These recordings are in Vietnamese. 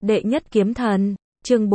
Đệ nhất kiếm thần, chương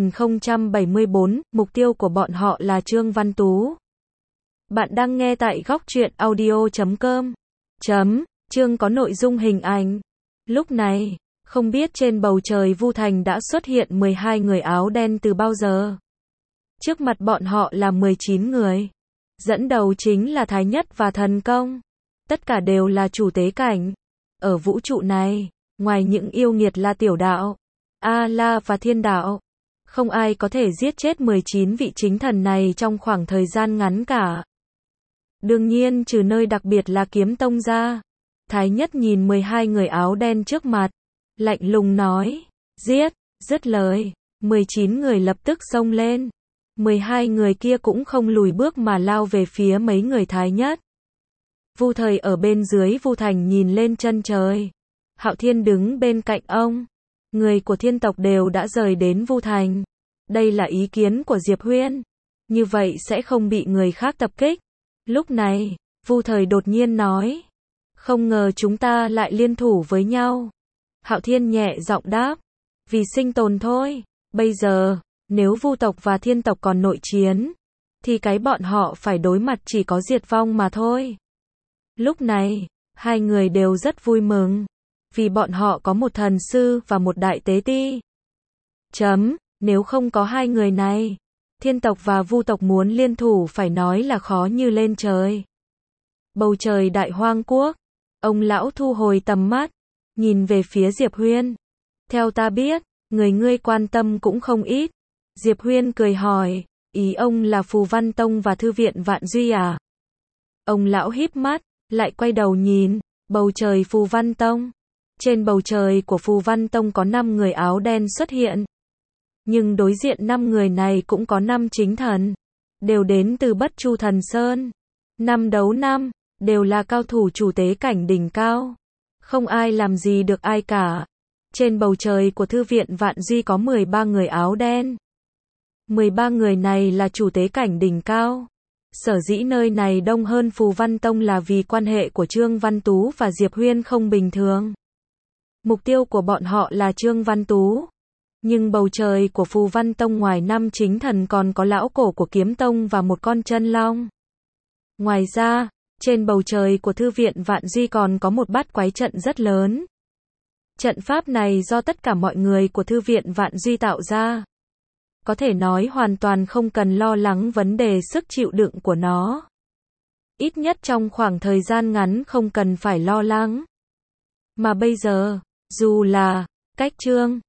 4074, mục tiêu của bọn họ là Trương Văn Tú. Bạn đang nghe tại góc truyện audio.com. Chương có nội dung hình ảnh. Lúc này, không biết trên bầu trời Vu Thành đã xuất hiện 12 người áo đen từ bao giờ. Trước mặt bọn họ là 19 người. Dẫn đầu chính là Thái Nhất và Thần Công. Tất cả đều là chủ tế cảnh. Ở vũ trụ này, ngoài những yêu nghiệt là tiểu đạo, A-la và thiên đạo, không ai có thể giết chết 19 vị chính thần này trong khoảng thời gian ngắn cả. Đương nhiên trừ nơi đặc biệt là Kiếm Tông ra. Thái Nhất nhìn 12 người áo đen trước mặt, lạnh lùng nói, giết, dứt lời, 19 người lập tức xông lên. 12 người kia cũng không lùi bước mà lao về phía mấy người Thái Nhất. Vu Thời ở bên dưới Vu Thành nhìn lên chân trời. Hạo Thiên đứng bên cạnh ông. Người của thiên tộc đều đã rời đến Vu Thành. Đây là ý kiến của Diệp Huyên. Như vậy sẽ không bị người khác tập kích. Lúc này, Vu Thời đột nhiên nói. Không ngờ chúng ta lại liên thủ với nhau. Hạo Thiên nhẹ giọng đáp. Vì sinh tồn thôi. Bây giờ, nếu Vu tộc và thiên tộc còn nội chiến, thì cái bọn họ phải đối mặt chỉ có diệt vong mà thôi. Lúc này, hai người đều rất vui mừng. Vì bọn họ có một thần sư và một đại tế ti. Nếu không có hai người này, thiên tộc và Vu tộc muốn liên thủ phải nói là khó như lên trời. Bầu trời đại hoang quốc, ông lão thu hồi tầm mắt, nhìn về phía Diệp Huyên. Theo ta biết, người ngươi quan tâm cũng không ít. Diệp Huyên cười hỏi, ý ông là Phù Văn Tông và Thư viện Vạn Duy à? Ông lão híp mắt, lại quay đầu nhìn, bầu trời Phù Văn Tông. Trên bầu trời của Phù Văn Tông có 5 người áo đen xuất hiện. Nhưng đối diện 5 người này cũng có 5 chính thần. Đều đến từ Bất Chu Thần Sơn. 5 đấu 5, đều là cao thủ chủ tế cảnh đỉnh cao. Không ai làm gì được ai cả. Trên bầu trời của Thư viện Vạn Duy có 13 người áo đen. 13 người này là chủ tế cảnh đỉnh cao. Sở dĩ nơi này đông hơn Phù Văn Tông là vì quan hệ của Trương Văn Tú và Diệp Huyên không bình thường. Mục tiêu của bọn họ là Trương Văn Tú. Nhưng bầu trời của Phù Văn Tông ngoài 5 chính thần còn có lão cổ của Kiếm Tông và một con chân long. Ngoài ra, trên bầu trời của Thư viện Vạn Duy còn có một bát quái trận rất lớn. Trận pháp này do tất cả mọi người của Thư viện Vạn Duy tạo ra. Có thể nói hoàn toàn không cần lo lắng vấn đề sức chịu đựng của nó. Ít nhất trong khoảng thời gian ngắn không cần phải lo lắng. Mà bây giờ, dù là cách Trương